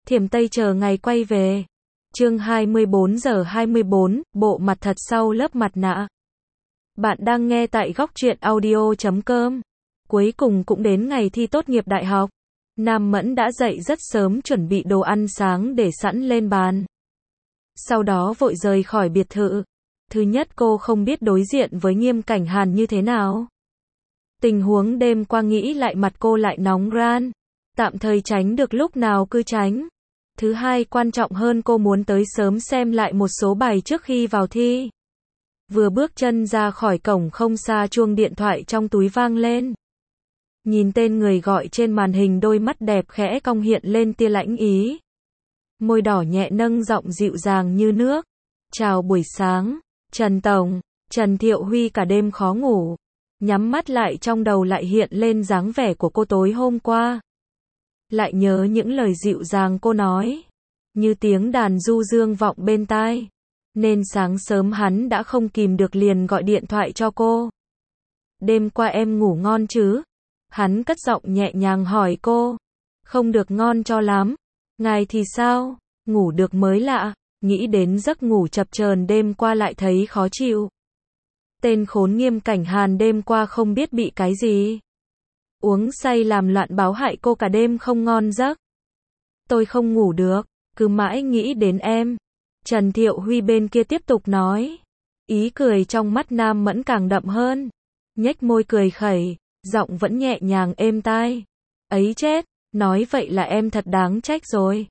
Thiểm Tây chờ ngày quay về. Chương 24 giờ 24, bộ mặt thật sau lớp mặt nạ. Bạn đang nghe tại góc truyện audio.com. Cuối cùng cũng đến ngày thi tốt nghiệp đại học. Nam Mẫn đã dậy rất sớm chuẩn bị đồ ăn sáng để sẵn lên bàn. Sau đó vội rời khỏi biệt thự. Thứ nhất, cô không biết đối diện với Nghiêm Cảnh Hàn như thế nào. Tình huống đêm qua nghĩ lại mặt cô lại nóng ran. Tạm thời tránh được lúc nào cứ tránh. Thứ hai, quan trọng hơn, cô muốn tới sớm xem lại một số bài trước khi vào thi. Vừa bước chân ra khỏi cổng không xa, chuông điện thoại trong túi vang lên. Nhìn tên người gọi trên màn hình, đôi mắt đẹp khẽ cong hiện lên tia lãnh ý. Môi đỏ nhẹ nâng giọng dịu dàng như nước. Chào buổi sáng, Trần Tổng. Trần Thiệu Huy cả đêm khó ngủ. Nhắm mắt lại, trong đầu lại hiện lên dáng vẻ của cô tối hôm qua. Lại nhớ những lời dịu dàng cô nói. Như tiếng đàn du dương vọng bên tai. Nên sáng sớm hắn đã không kìm được liền gọi điện thoại cho cô. Đêm qua em ngủ ngon chứ? Hắn cất giọng nhẹ nhàng hỏi cô. Không được ngon cho lắm. Ngài thì sao? Ngủ được mới lạ. Nghĩ đến giấc ngủ chập chờn đêm qua lại thấy khó chịu. Tên khốn Nghiêm Cảnh Hàn đêm qua không biết bị cái gì. Uống say làm loạn báo hại cô cả đêm không ngon giấc. Tôi không ngủ được, cứ mãi nghĩ đến em. Trần Thiệu Huy bên kia tiếp tục nói. Ý cười trong mắt Nam Mẫn càng đậm hơn. Nhếch môi cười khẩy, giọng vẫn nhẹ nhàng êm tai. Ấy chết, nói vậy là em thật đáng trách rồi.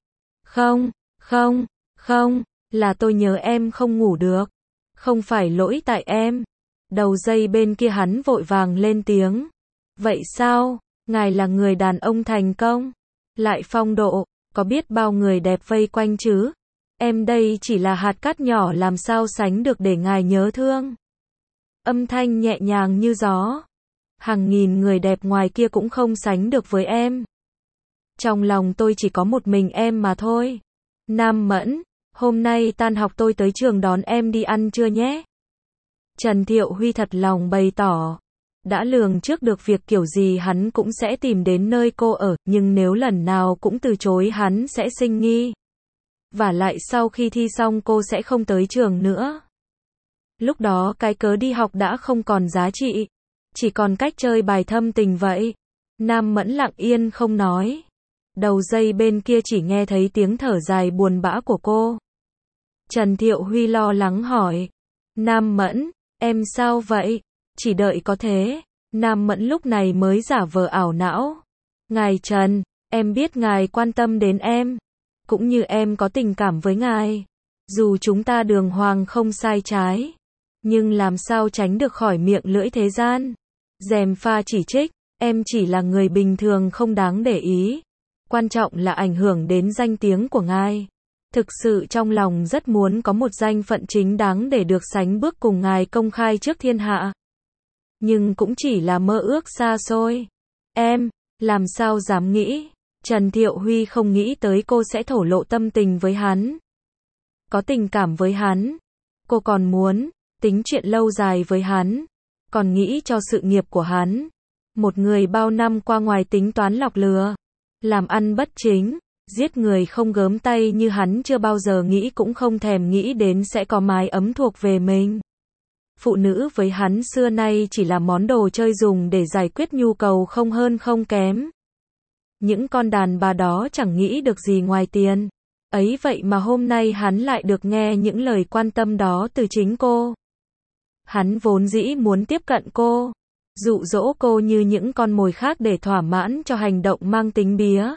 Không, là tôi nhớ em không ngủ được. Không phải lỗi tại em. Đầu dây bên kia hắn vội vàng lên tiếng. Vậy sao? Ngài là người đàn ông thành công, lại phong độ, có biết bao người đẹp vây quanh chứ? Em đây chỉ là hạt cát nhỏ, làm sao sánh được để ngài nhớ thương. Âm thanh nhẹ nhàng như gió. Hàng nghìn người đẹp ngoài kia cũng không sánh được với em. Trong lòng tôi chỉ có một mình em mà thôi. Nam Mẫn, hôm nay tan học tôi tới trường đón em đi ăn trưa nhé. Trần Thiệu Huy thật lòng bày tỏ. Đã lường trước được việc kiểu gì hắn cũng sẽ tìm đến nơi cô ở, nhưng nếu lần nào cũng từ chối hắn sẽ sinh nghi. Vả lại sau khi thi xong cô sẽ không tới trường nữa. Lúc đó cái cớ đi học đã không còn giá trị, chỉ còn cách chơi bài thâm tình vậy. Nam Mẫn lặng yên không nói. Đầu dây bên kia chỉ nghe thấy tiếng thở dài buồn bã của cô. Trần Thiệu Huy lo lắng hỏi. Nam Mẫn, em sao vậy? Chỉ đợi có thế. Nam Mẫn lúc này mới giả vờ ảo não. Ngài Trần, em biết ngài quan tâm đến em. Cũng như em có tình cảm với ngài. Dù chúng ta đường hoàng không sai trái. Nhưng làm sao tránh được khỏi miệng lưỡi thế gian. Gièm pha chỉ trích, em chỉ là người bình thường không đáng để ý. Quan trọng là ảnh hưởng đến danh tiếng của ngài. Thực sự trong lòng rất muốn có một danh phận chính đáng để được sánh bước cùng ngài công khai trước thiên hạ. Nhưng cũng chỉ là mơ ước xa xôi. Em, làm sao dám nghĩ. Trần Thiệu Huy không nghĩ tới cô sẽ thổ lộ tâm tình với hắn. Có tình cảm với hắn. Cô còn muốn tính chuyện lâu dài với hắn. Còn nghĩ cho sự nghiệp của hắn. Một người bao năm qua ngoài tính toán lọc lừa, làm ăn bất chính, giết người không gớm tay như hắn chưa bao giờ nghĩ, cũng không thèm nghĩ đến sẽ có mái ấm thuộc về mình. Phụ nữ với hắn xưa nay chỉ là món đồ chơi dùng để giải quyết nhu cầu không hơn không kém. Những con đàn bà đó chẳng nghĩ được gì ngoài tiền. Ấy vậy mà hôm nay hắn lại được nghe những lời quan tâm đó từ chính cô. Hắn vốn dĩ muốn tiếp cận cô, dụ dỗ cô như những con mồi khác để thỏa mãn cho hành động mang tính bía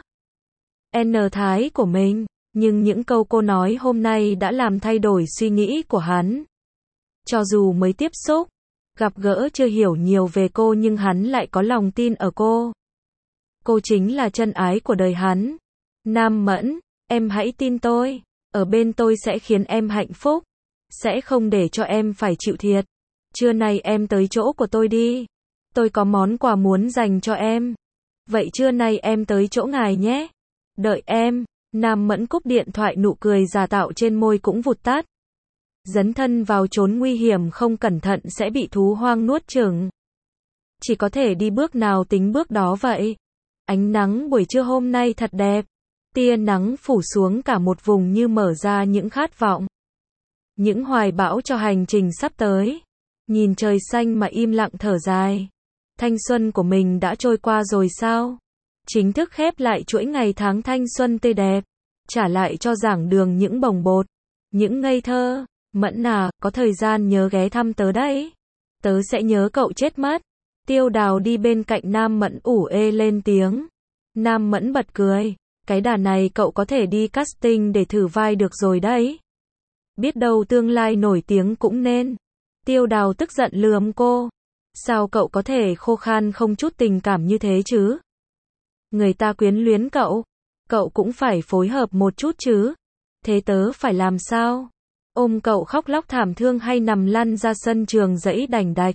thái của mình. Nhưng những câu cô nói hôm nay đã làm thay đổi suy nghĩ của hắn. Cho dù mới tiếp xúc, gặp gỡ chưa hiểu nhiều về cô, nhưng hắn lại có lòng tin ở cô. Cô chính là chân ái của đời hắn. Nam Mẫn, em hãy tin tôi. Ở bên tôi sẽ khiến em hạnh phúc. Sẽ không để cho em phải chịu thiệt. Trưa nay em tới chỗ của tôi đi. Tôi có món quà muốn dành cho em. Vậy trưa nay em tới chỗ ngài nhé. Đợi em. Nam Mẫn cúp điện thoại, nụ cười giả tạo trên môi cũng vụt tắt. Dấn thân vào chốn nguy hiểm không cẩn thận sẽ bị thú hoang nuốt chửng. Chỉ có thể đi bước nào tính bước đó vậy. Ánh nắng buổi trưa hôm nay thật đẹp. Tia nắng phủ xuống cả một vùng như mở ra những khát vọng, những hoài bão cho hành trình sắp tới. Nhìn trời xanh mà im lặng thở dài. Thanh xuân của mình đã trôi qua rồi sao? Chính thức khép lại chuỗi ngày tháng thanh xuân tươi đẹp. Trả lại cho giảng đường những bồng bột, những ngây thơ. Mẫn à, có thời gian nhớ ghé thăm tớ đấy. Tớ sẽ nhớ cậu chết mất. Tiêu Đào đi bên cạnh Nam Mẫn ủ ê lên tiếng. Nam Mẫn bật cười. Cái đà này cậu có thể đi casting để thử vai được rồi đấy. Biết đâu tương lai nổi tiếng cũng nên. Tiêu Đào tức giận lườm cô. Sao cậu có thể khô khan không chút tình cảm như thế chứ? Người ta quyến luyến cậu. Cậu cũng phải phối hợp một chút chứ. Thế tớ phải làm sao? Ôm cậu khóc lóc thảm thương hay nằm lăn ra sân trường dãy đành đạch?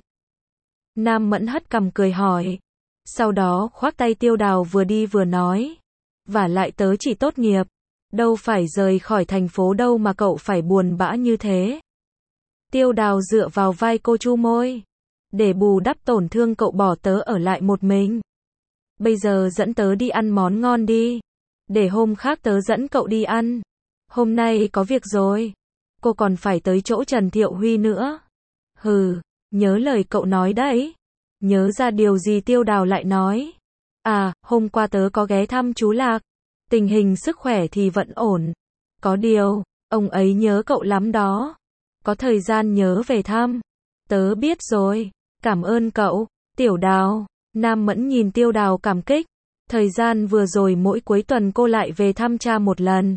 Nam Mẫn hất cằm cười hỏi. Sau đó khoác tay Tiêu Đào vừa đi vừa nói. Vả lại tớ chỉ tốt nghiệp. Đâu phải rời khỏi thành phố đâu mà cậu phải buồn bã như thế. Tiêu Đào dựa vào vai cô chu môi. Để bù đắp tổn thương cậu bỏ tớ ở lại một mình. Bây giờ dẫn tớ đi ăn món ngon đi. Để hôm khác tớ dẫn cậu đi ăn. Hôm nay có việc rồi. Cô còn phải tới chỗ Trần Thiệu Huy nữa. Hừ, nhớ lời cậu nói đấy. Nhớ ra điều gì Tiêu Đào lại nói. À, hôm qua tớ có ghé thăm chú Lạc. Tình hình sức khỏe thì vẫn ổn. Có điều, ông ấy nhớ cậu lắm đó. Có thời gian nhớ về thăm. Tớ biết rồi. Cảm ơn cậu, Tiểu Đào. Nam Mẫn nhìn Tiêu Đào cảm kích. Thời gian vừa rồi mỗi cuối tuần cô lại về thăm cha một lần.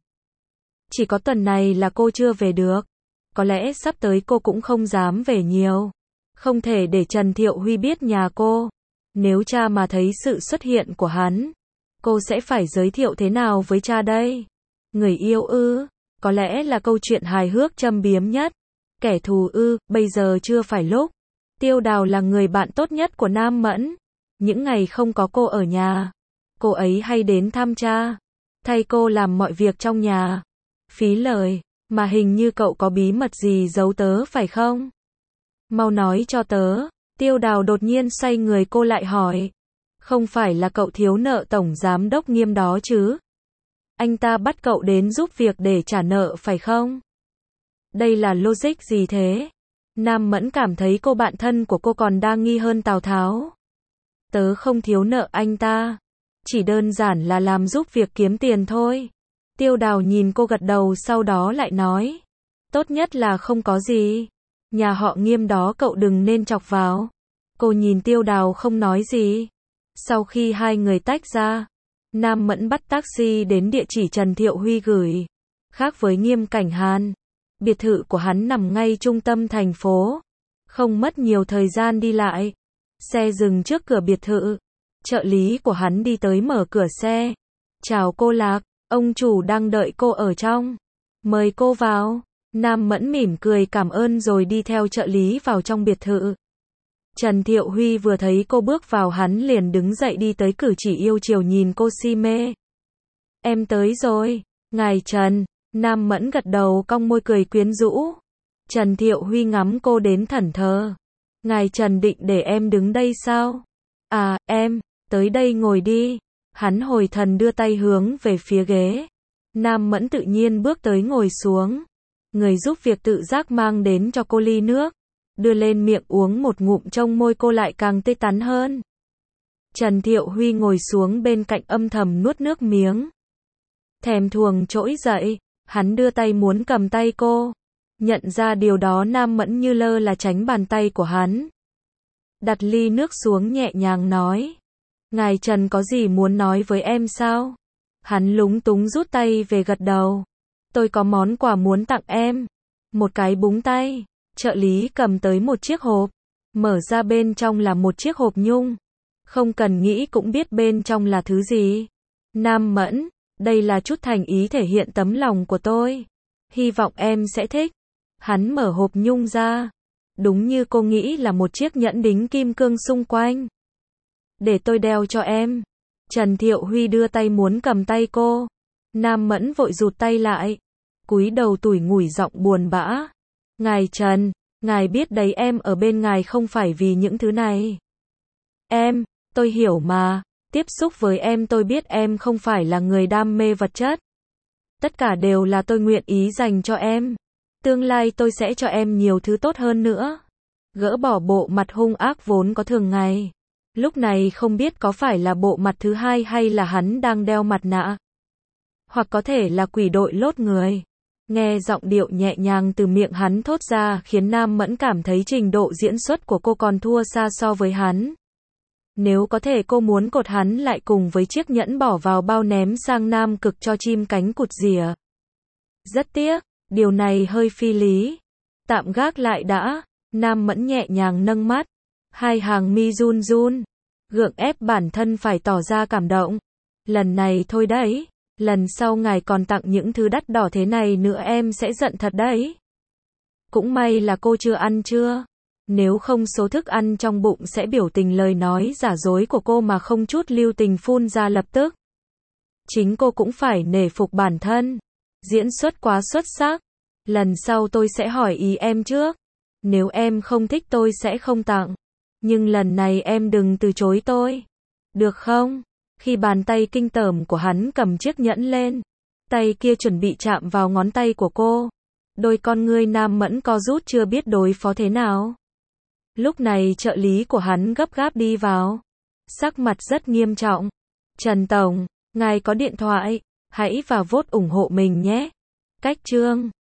Chỉ có tuần này là cô chưa về được. Có lẽ sắp tới cô cũng không dám về nhiều. Không thể để Trần Thiệu Huy biết nhà cô. Nếu cha mà thấy sự xuất hiện của hắn, cô sẽ phải giới thiệu thế nào với cha đây? Người yêu ư? Có lẽ là câu chuyện hài hước châm biếm nhất. Kẻ thù ư? Bây giờ chưa phải lúc. Tiêu Đào là người bạn tốt nhất của Nam Mẫn. Những ngày không có cô ở nhà, cô ấy hay đến thăm cha, thay cô làm mọi việc trong nhà. Phí lời, mà hình như cậu có bí mật gì giấu tớ phải không? Mau nói cho tớ. Tiêu Đào đột nhiên xoay người cô lại hỏi. Không phải là cậu thiếu nợ tổng giám đốc Nghiêm đó chứ? Anh ta bắt cậu đến giúp việc để trả nợ phải không? Đây là logic gì thế? Nam Mẫn cảm thấy cô bạn thân của cô còn đa nghi hơn Tào Tháo. Tớ không thiếu nợ anh ta. Chỉ đơn giản là làm giúp việc kiếm tiền thôi. Tiêu Đào nhìn cô gật đầu sau đó lại nói. Tốt nhất là không có gì. Nhà họ Nghiêm đó cậu đừng nên chọc vào. Cô nhìn Tiêu Đào không nói gì. Sau khi hai người tách ra, Nam Mẫn bắt taxi đến địa chỉ Trần Thiệu Huy gửi. Khác với Nghiêm Cảnh Hàn, biệt thự của hắn nằm ngay trung tâm thành phố. Không mất nhiều thời gian đi lại. Xe dừng trước cửa biệt thự. Trợ lý của hắn đi tới mở cửa xe. Chào cô Lạc, ông chủ đang đợi cô ở trong. Mời cô vào. Nam Mẫn mỉm cười cảm ơn rồi đi theo trợ lý vào trong biệt thự. Trần Thiệu Huy vừa thấy cô bước vào hắn liền đứng dậy đi tới cử chỉ yêu chiều nhìn cô si mê. Em tới rồi, ngài Trần. Nam Mẫn gật đầu cong môi cười quyến rũ. Trần Thiệu Huy ngắm cô đến thẫn thờ. Ngài Trần định để em đứng đây sao? À, em, tới đây ngồi đi. Hắn hồi thần đưa tay hướng về phía ghế. Nam Mẫn tự nhiên bước tới ngồi xuống. Người giúp việc tự giác mang đến cho cô ly nước. Đưa lên miệng uống một ngụm trông môi cô lại càng tươi tắn hơn. Trần Thiệu Huy ngồi xuống bên cạnh âm thầm nuốt nước miếng. Thèm thuồng trỗi dậy, hắn đưa tay muốn cầm tay cô. Nhận ra điều đó Nam Mẫn như lơ là tránh bàn tay của hắn. Đặt ly nước xuống nhẹ nhàng nói. Ngài Trần có gì muốn nói với em sao? Hắn lúng túng rút tay về gật đầu. Tôi có món quà muốn tặng em. Một cái búng tay. Trợ lý cầm tới một chiếc hộp. Mở ra bên trong là một chiếc hộp nhung. Không cần nghĩ cũng biết bên trong là thứ gì. Nam Mẫn, đây là chút thành ý thể hiện tấm lòng của tôi. Hy vọng em sẽ thích. Hắn mở hộp nhung ra. Đúng như cô nghĩ là một chiếc nhẫn đính kim cương xung quanh. Để tôi đeo cho em. Trần Thiệu Huy đưa tay muốn cầm tay cô. Nam Mẫn vội rụt tay lại. Cúi đầu tủi ngủi giọng buồn bã. Ngài Trần, ngài biết đấy em ở bên ngài không phải vì những thứ này. Tôi hiểu mà. Tiếp xúc với em tôi biết em không phải là người đam mê vật chất. Tất cả đều là tôi nguyện ý dành cho em. Tương lai tôi sẽ cho em nhiều thứ tốt hơn nữa. Gỡ bỏ bộ mặt hung ác vốn có thường ngày. Lúc này không biết có phải là bộ mặt thứ hai hay là hắn đang đeo mặt nạ. Hoặc có thể là quỷ đội lốt người. Nghe giọng điệu nhẹ nhàng từ miệng hắn thốt ra khiến Nam Mẫn cảm thấy trình độ diễn xuất của cô còn thua xa so với hắn. Nếu có thể cô muốn cột hắn lại cùng với chiếc nhẫn bỏ vào bao ném sang Nam Cực cho chim cánh cụt rìa. Rất tiếc, điều này hơi phi lý. Tạm gác lại đã, Nam Mẫn nhẹ nhàng nâng mắt. Hai hàng mi run run. Gượng ép bản thân phải tỏ ra cảm động. Lần này thôi đấy. Lần sau ngài còn tặng những thứ đắt đỏ thế này nữa em sẽ giận thật đấy. Cũng may là cô chưa ăn chưa. Nếu không số thức ăn trong bụng sẽ biểu tình lời nói giả dối của cô mà không chút lưu tình phun ra lập tức. Chính cô cũng phải nể phục bản thân. Diễn xuất quá xuất sắc. Lần sau tôi sẽ hỏi ý em trước. Nếu em không thích tôi sẽ không tặng. Nhưng lần này em đừng từ chối tôi. Được không? Khi bàn tay kinh tởm của hắn cầm chiếc nhẫn lên. Tay kia chuẩn bị chạm vào ngón tay của cô. Đôi con ngươi Nam Mẫn co rút chưa biết đối phó thế nào. Lúc này trợ lý của hắn gấp gáp đi vào. Sắc mặt rất nghiêm trọng. Trần Tổng, ngài có điện thoại. Hãy vào vote ủng hộ mình nhé. Cách chương